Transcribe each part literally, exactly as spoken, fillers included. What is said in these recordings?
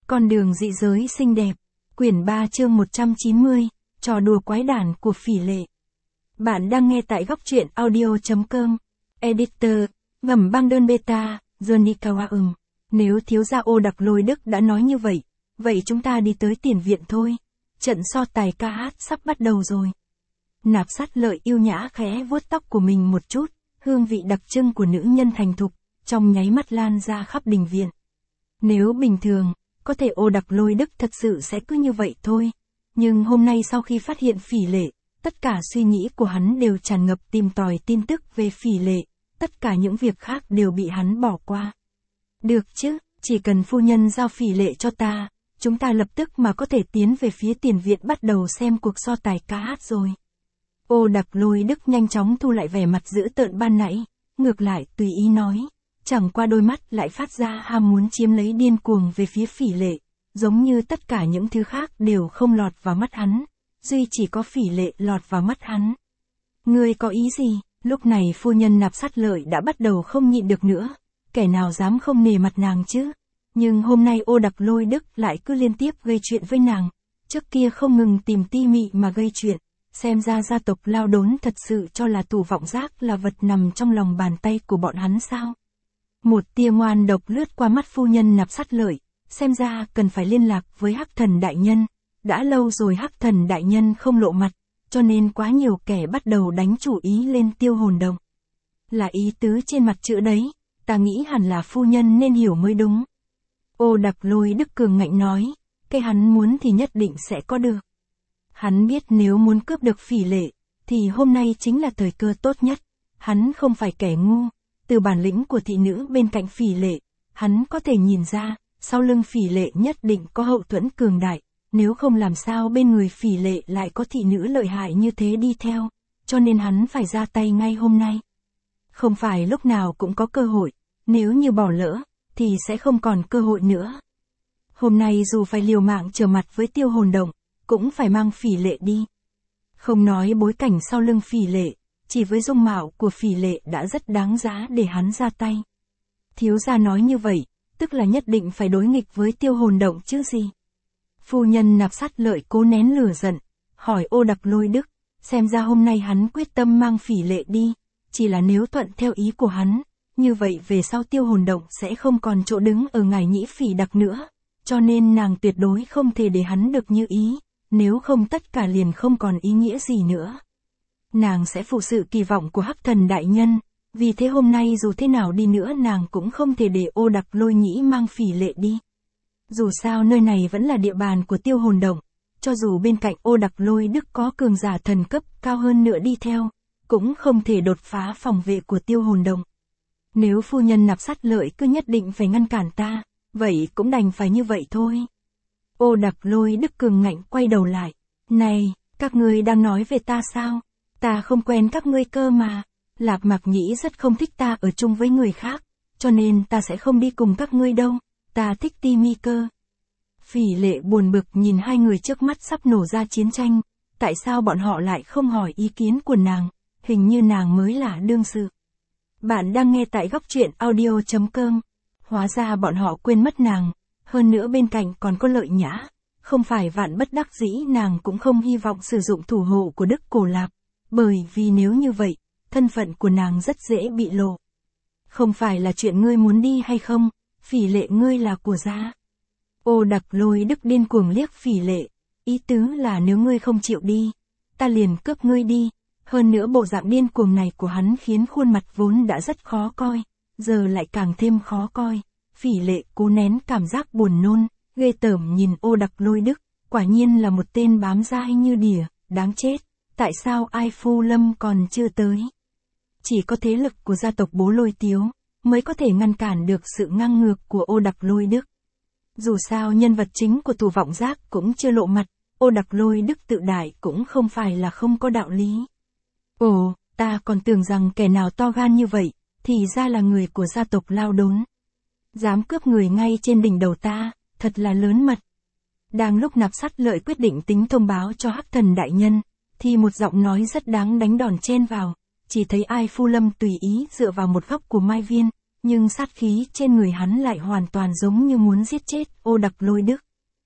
Con đường dị giới xinh đẹp. Quyển ba chương một trăm chín mươi, trò đùa quái đản của Phỉ Lệ. Bạn đang nghe tại góc truyện audio chấm com. Editor, ngầm băng đơn beta, Johnny Kawaum. Nếu thiếu gia Ô Đặc Lôi Đức đã nói như vậy, vậy chúng ta đi tới tiền viện thôi. Trận so tài ca hát sắp bắt đầu rồi. Nạp Sát Lợi yêu nhã khẽ vuốt tóc của mình một chút, hương vị đặc trưng của nữ nhân thành thục, trong nháy mắt lan ra khắp đình viện. Nếu bình thường, có thể Ô Đặc Lôi Đức thật sự sẽ cứ như vậy thôi. Nhưng hôm nay sau khi phát hiện Phỉ Lệ, tất cả suy nghĩ của hắn đều tràn ngập tìm tòi tin tức về Phỉ Lệ, tất cả những việc khác đều bị hắn bỏ qua. Được chứ, chỉ cần phu nhân giao Phỉ Lệ cho ta, chúng ta lập tức mà có thể tiến về phía tiền viện bắt đầu xem cuộc so tài ca hát rồi. Ô Đặc Lôi Đức nhanh chóng thu lại vẻ mặt dữ tợn ban nãy, ngược lại tùy ý nói, chẳng qua đôi mắt lại phát ra ham muốn chiếm lấy điên cuồng về phía Phỉ Lệ, giống như tất cả những thứ khác đều không lọt vào mắt hắn, duy chỉ có Phỉ Lệ lọt vào mắt hắn. Ngươi có ý gì? Lúc này phu nhân Nạp Sát Lợi đã bắt đầu không nhịn được nữa, kẻ nào dám không nề mặt nàng chứ? Nhưng hôm nay Ô Đặc Lôi Đức lại cứ liên tiếp gây chuyện với nàng, trước kia không ngừng tìm ti mị mà gây chuyện, xem ra gia tộc Lao Đốn thật sự cho là Tù Vọng Giác là vật nằm trong lòng bàn tay của bọn hắn sao? Một tia ngoan độc lướt qua mắt phu nhân Nạp Sát Lợi, xem ra cần phải liên lạc với Hắc Thần Đại Nhân, đã lâu rồi Hắc Thần Đại Nhân không lộ mặt, cho nên quá nhiều kẻ bắt đầu đánh chủ ý lên Tiêu Hồn Động. Là ý tứ trên mặt chữ đấy, ta nghĩ hẳn là phu nhân nên hiểu mới đúng. Ô Đặc Lôi Đức cường ngạnh nói, cái hắn muốn thì nhất định sẽ có được. Hắn biết nếu muốn cướp được Phỉ Lệ, thì hôm nay chính là thời cơ tốt nhất, hắn không phải kẻ ngu, từ bản lĩnh của thị nữ bên cạnh Phỉ Lệ, hắn có thể nhìn ra, sau lưng Phỉ Lệ nhất định có hậu thuẫn cường đại, nếu không làm sao bên người Phỉ Lệ lại có thị nữ lợi hại như thế đi theo, cho nên hắn phải ra tay ngay hôm nay. Không phải lúc nào cũng có cơ hội, nếu như bỏ lỡ, thì sẽ không còn cơ hội nữa. Hôm nay dù phải liều mạng trở mặt với Tiêu Hồn Động, cũng phải mang Phỉ Lệ đi. Không nói bối cảnh sau lưng Phỉ Lệ, chỉ với dung mạo của Phỉ Lệ đã rất đáng giá để hắn ra tay. Thiếu gia nói như vậy, tức là nhất định phải đối nghịch với Tiêu Hồn Động chứ gì. Phu nhân Nạp Sát Lợi cố nén lửa giận, hỏi Ô Đặc Lôi Đức, xem ra hôm nay hắn quyết tâm mang Phỉ Lệ đi, chỉ là nếu thuận theo ý của hắn, như vậy về sau Tiêu Hồn Động sẽ không còn chỗ đứng ở Ngải Nhĩ Phỉ Đặc nữa, cho nên nàng tuyệt đối không thể để hắn được như ý, nếu không tất cả liền không còn ý nghĩa gì nữa. Nàng sẽ phụ sự kỳ vọng của Hắc Thần Đại Nhân, vì thế hôm nay dù thế nào đi nữa nàng cũng không thể để Ô Đặc Lôi Nhĩ mang Phỉ Lệ đi. Dù sao nơi này vẫn là địa bàn của Tiêu Hồn Động, cho dù bên cạnh Ô Đặc Lôi Đức có cường giả thần cấp cao hơn nữa đi theo, cũng không thể đột phá phòng vệ của Tiêu Hồn Động. Nếu phu nhân Nạp Sát Lợi cứ nhất định phải ngăn cản ta, vậy cũng đành phải như vậy thôi. Ô Đặc Lôi Đức cường ngạnh quay đầu lại, này, các ngươi đang nói về ta sao? Ta không quen các ngươi cơ mà. Lạp Mạc Nhĩ rất không thích ta ở chung với người khác, cho nên ta sẽ không đi cùng các ngươi đâu, ta thích Ti Mi cơ. Phỉ Lệ buồn bực nhìn hai người trước mắt sắp nổ ra chiến tranh, tại sao bọn họ lại không hỏi ý kiến của nàng, hình như nàng mới là đương sự. Bạn đang nghe tại góc truyện audio chấm com, hóa ra bọn họ quên mất nàng, hơn nữa bên cạnh còn có Lợi Nhã, không phải vạn bất đắc dĩ nàng cũng không hy vọng sử dụng thủ hộ của Đức Cổ Lạp, bởi vì nếu như vậy, thân phận của nàng rất dễ bị lộ. Không phải là chuyện ngươi muốn đi hay không, Phỉ Lệ ngươi là của gia. Ô Đặc Lôi Đức điên cuồng liếc Phỉ Lệ, ý tứ là nếu ngươi không chịu đi, ta liền cướp ngươi đi. Hơn nữa bộ dạng điên cuồng này của hắn khiến khuôn mặt vốn đã rất khó coi, giờ lại càng thêm khó coi. Phỉ Lệ cố nén cảm giác buồn nôn, ghê tởm nhìn Ô Đặc Lôi Đức, quả nhiên là một tên bám dai như đỉa, đáng chết, tại sao Ai Phu Lâm còn chưa tới? Chỉ có thế lực của gia tộc Bố Lôi Tiếu, mới có thể ngăn cản được sự ngang ngược của Ô Đặc Lôi Đức. Dù sao nhân vật chính của Tù Vọng Giác cũng chưa lộ mặt, Ô Đặc Lôi Đức tự đại cũng không phải là không có đạo lý. Ồ, ta còn tưởng rằng kẻ nào to gan như vậy, thì ra là người của gia tộc Lao Đốn. Dám cướp người ngay trên đỉnh đầu ta, thật là lớn mật. Đang lúc Nạp Sát Lợi quyết định tính thông báo cho Hắc Thần Đại Nhân, thì một giọng nói rất đáng đánh đòn chen vào, chỉ thấy Ai Phu Lâm tùy ý dựa vào một góc của Mai Viên, nhưng sát khí trên người hắn lại hoàn toàn giống như muốn giết chết Ô Đặc Lôi Đức.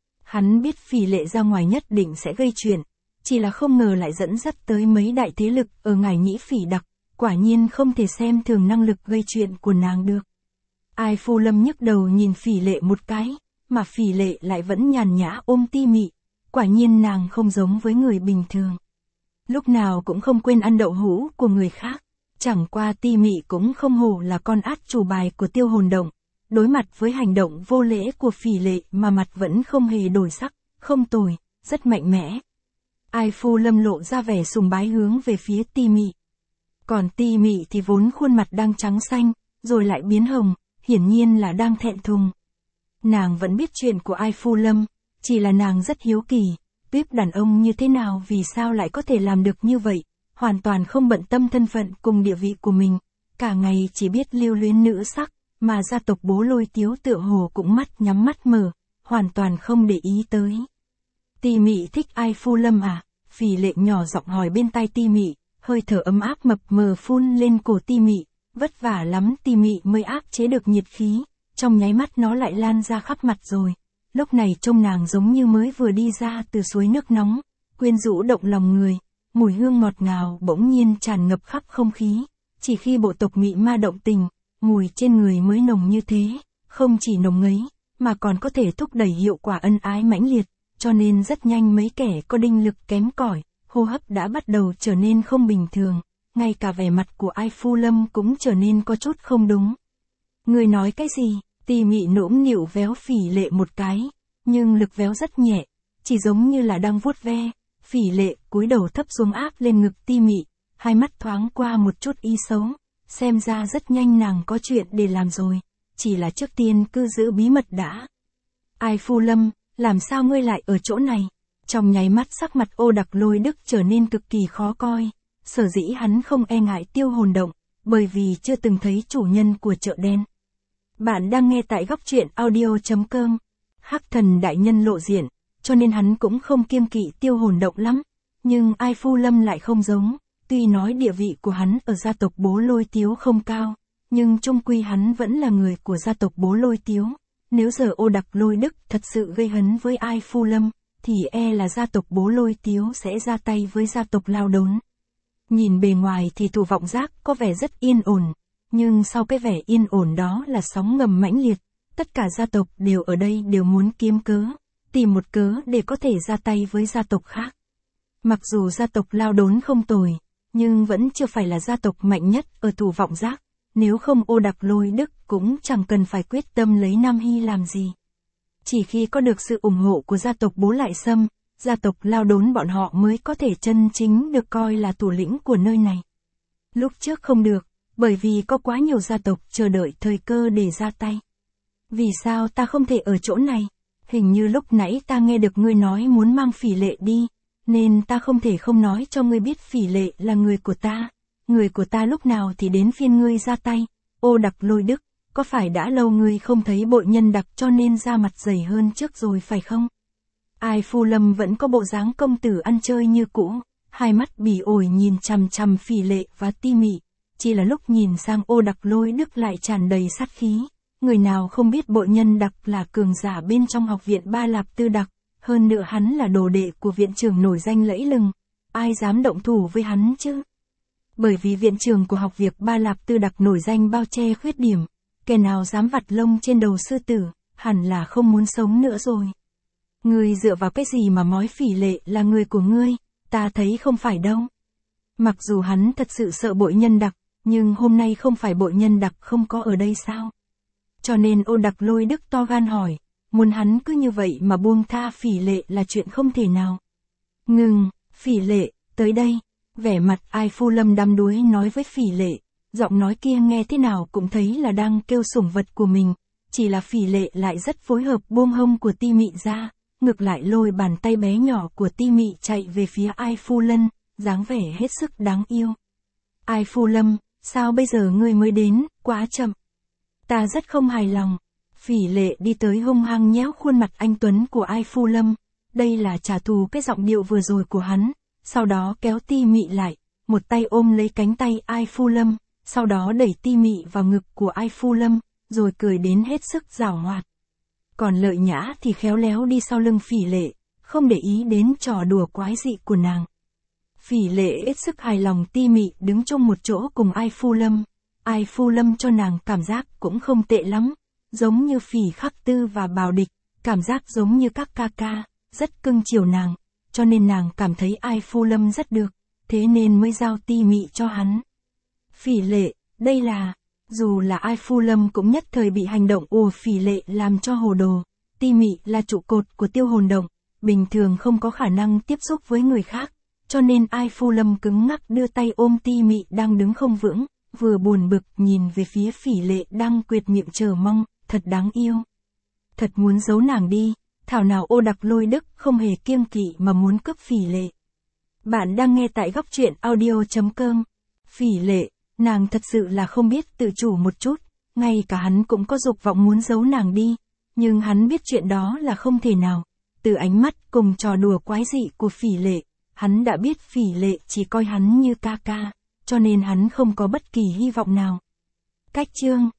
Hắn biết Phỉ Lệ ra ngoài nhất định sẽ gây chuyện, chỉ là không ngờ lại dẫn dắt tới mấy đại thế lực ở Ngải Nhĩ Phỉ Đặc, quả nhiên không thể xem thường năng lực gây chuyện của nàng được. Ai Phu Lâm nhức đầu nhìn Phỉ Lệ một cái, mà Phỉ Lệ lại vẫn nhàn nhã ôm Ti Mị, quả nhiên nàng không giống với người bình thường. Lúc nào cũng không quên ăn đậu hũ của người khác, chẳng qua Ti Mị cũng không hổ là con át chủ bài của Tiêu Hồn Động, đối mặt với hành động vô lễ của Phỉ Lệ mà mặt vẫn không hề đổi sắc, không tồi, rất mạnh mẽ. Ai Phu Lâm lộ ra vẻ sùng bái hướng về phía Ti Mị. Còn Ti Mị thì vốn khuôn mặt đang trắng xanh, rồi lại biến hồng, hiển nhiên là đang thẹn thùng. Nàng vẫn biết chuyện của Ai Phu Lâm, chỉ là nàng rất hiếu kỳ, tuyếp đàn ông như thế nào vì sao lại có thể làm được như vậy, hoàn toàn không bận tâm thân phận cùng địa vị của mình, cả ngày chỉ biết lưu luyến nữ sắc, mà gia tộc Bố Lôi Tiếu tựa hồ cũng mắt nhắm mắt mở, hoàn toàn không để ý tới. Ti Mị thích Ai Phu Lâm à? Phỉ Lệ nhỏ giọng hỏi bên tai Ti Mị, hơi thở ấm áp mập mờ phun lên cổ Ti Mị, vất vả lắm Ti Mị mới áp chế được nhiệt khí, trong nháy mắt nó lại lan ra khắp mặt rồi. Lúc này trông nàng giống như mới vừa đi ra từ suối nước nóng, quyến rũ động lòng người, mùi hương ngọt ngào bỗng nhiên tràn ngập khắp không khí, chỉ khi bộ tộc Mị Ma động tình, mùi trên người mới nồng như thế, không chỉ nồng ngấy, mà còn có thể thúc đẩy hiệu quả ân ái mãnh liệt, cho nên rất nhanh mấy kẻ có đinh lực kém cỏi, hô hấp đã bắt đầu trở nên không bình thường, ngay cả vẻ mặt của Ai Phu Lâm cũng trở nên có chút không đúng. Người nói cái gì? Ti Mị nũng nịu véo Phỉ Lệ một cái, nhưng lực véo rất nhẹ, chỉ giống như là đang vuốt ve. Phỉ Lệ cúi đầu thấp xuống áp lên ngực Ti Mị, hai mắt thoáng qua một chút ý xấu, xem ra rất nhanh nàng có chuyện để làm rồi, chỉ là trước tiên cứ giữ bí mật đã. Ai Phu Lâm, làm sao ngươi lại ở chỗ này? Trong nháy mắt sắc mặt Ô Đặc Lôi Đức trở nên cực kỳ khó coi, sở dĩ hắn không e ngại Tiêu Hồn Động, bởi vì chưa từng thấy chủ nhân của chợ đen. Bạn đang nghe tại góc truyện audio chấm com. Hắc Thần đại nhân lộ diện, cho nên hắn cũng không kiêng kỵ Tiêu Hồn Động lắm, nhưng Ai Phu Lâm lại không giống, tuy nói địa vị của hắn ở gia tộc Bố Lôi Tiếu không cao, nhưng chung quy hắn vẫn là người của gia tộc Bố Lôi Tiếu. Nếu giờ Ô Đặc Lôi Đức thật sự gây hấn với Ai Phu Lâm, thì e là gia tộc Bố Lôi Tiếu sẽ ra tay với gia tộc Lao Đốn. Nhìn bề ngoài thì Thủ Vọng Giác có vẻ rất yên ổn, nhưng sau cái vẻ yên ổn đó là sóng ngầm mãnh liệt, tất cả gia tộc đều ở đây đều muốn kiếm cớ, tìm một cớ để có thể ra tay với gia tộc khác. Mặc dù gia tộc Lao Đốn không tồi, nhưng vẫn chưa phải là gia tộc mạnh nhất ở Thủ Vọng Giác, nếu không Ô Đặc Lôi Đức cũng chẳng cần phải quyết tâm lấy Nam Hy làm gì. Chỉ khi có được sự ủng hộ của gia tộc Bố Lại Sâm, gia tộc Lao Đốn bọn họ mới có thể chân chính được coi là thủ lĩnh của nơi này. Lúc trước không được, bởi vì có quá nhiều gia tộc chờ đợi thời cơ để ra tay. Vì sao ta không thể ở chỗ này? Hình như lúc nãy ta nghe được ngươi nói muốn mang Phỉ Lệ đi, nên ta không thể không nói cho ngươi biết Phỉ Lệ là người của ta. Người của ta lúc nào thì đến phiên ngươi ra tay. Ô Đặc Lôi Đức, có phải đã lâu ngươi không thấy Bội Nhân Đặc cho nên da mặt dày hơn trước rồi phải không? Ai Phu Lâm vẫn có bộ dáng công tử ăn chơi như cũ, hai mắt bỉ ổi nhìn chằm chằm Phỉ Lệ và Ti Mị, chỉ là lúc nhìn sang Ô Đặc Lôi Đức lại tràn đầy sát khí. Người nào không biết Bội Nhân Đặc là cường giả bên trong học viện Ba Lạp Tư Đặc, hơn nữa hắn là đồ đệ của viện trưởng nổi danh lẫy lừng, ai dám động thủ với hắn chứ? Bởi vì viện trưởng của học viện Ba Lạp Tư Đặc nổi danh bao che khuyết điểm, kẻ nào dám vặt lông trên đầu sư tử, hẳn là không muốn sống nữa rồi. Ngươi dựa vào cái gì mà nói Phỉ Lệ là người của ngươi, ta thấy không phải đâu. Mặc dù hắn thật sự sợ Bội Nhân Đặc, nhưng hôm nay không phải Bội Nhân Đặc không có ở đây sao? Cho nên Ô Đặc Lôi Đức to gan hỏi, muốn hắn cứ như vậy mà buông tha Phỉ Lệ là chuyện không thể nào. Ngừng, Phỉ Lệ, tới đây. Vẻ mặt Ai Phu Lâm đăm đuối nói với Phỉ Lệ, giọng nói kia nghe thế nào cũng thấy là đang kêu sủng vật của mình, chỉ là Phỉ Lệ lại rất phối hợp buông hông của Ti Mị ra, ngược lại lôi bàn tay bé nhỏ của Ti Mị chạy về phía Ai Phu Lâm, dáng vẻ hết sức đáng yêu. Ai Phu Lâm, sao bây giờ ngươi mới đến, quá chậm. Ta rất không hài lòng. Phỉ Lệ đi tới hung hăng nhéo khuôn mặt anh tuấn của Ai Phu Lâm, đây là trả thù cái giọng điệu vừa rồi của hắn. Sau đó kéo Ti Mị lại, một tay ôm lấy cánh tay Ai Phu Lâm, sau đó đẩy Ti Mị vào ngực của Ai Phu Lâm, rồi cười đến hết sức giảo hoạt. Còn Lợi Nhã thì khéo léo đi sau lưng Phỉ Lệ, không để ý đến trò đùa quái dị của nàng. Phỉ Lệ hết sức hài lòng Ti Mị đứng chung một chỗ cùng Ai Phu Lâm. Ai Phu Lâm cho nàng cảm giác cũng không tệ lắm, giống như Phỉ Khắc Tư và Bảo Địch, cảm giác giống như các ca ca, rất cưng chiều nàng, cho nên nàng cảm thấy Ai Phu Lâm rất được, thế nên mới giao Ti Mị cho hắn. Phỉ Lệ, đây là... Dù là Ai Phu Lâm cũng nhất thời bị hành động của Phỉ Lệ làm cho hồ đồ. Ti Mị là trụ cột của Tiêu Hồn Động, bình thường không có khả năng tiếp xúc với người khác, cho nên Ai Phu Lâm cứng ngắc đưa tay ôm Ti Mị đang đứng không vững, vừa buồn bực nhìn về phía Phỉ Lệ đang quệt miệng chờ mong, thật đáng yêu. Thật muốn giấu nàng đi, thảo nào Ô Đặc Lôi Đức không hề kiêng kỵ mà muốn cướp Phỉ Lệ. Bạn đang nghe tại góc truyện audio chấm com. Phỉ Lệ, nàng thật sự là không biết tự chủ một chút, ngay cả hắn cũng có dục vọng muốn giấu nàng đi, nhưng hắn biết chuyện đó là không thể nào. Từ ánh mắt cùng trò đùa quái dị của Phỉ Lệ, hắn đã biết Phỉ Lệ chỉ coi hắn như ca ca, cho nên hắn không có bất kỳ hy vọng nào. Cách chương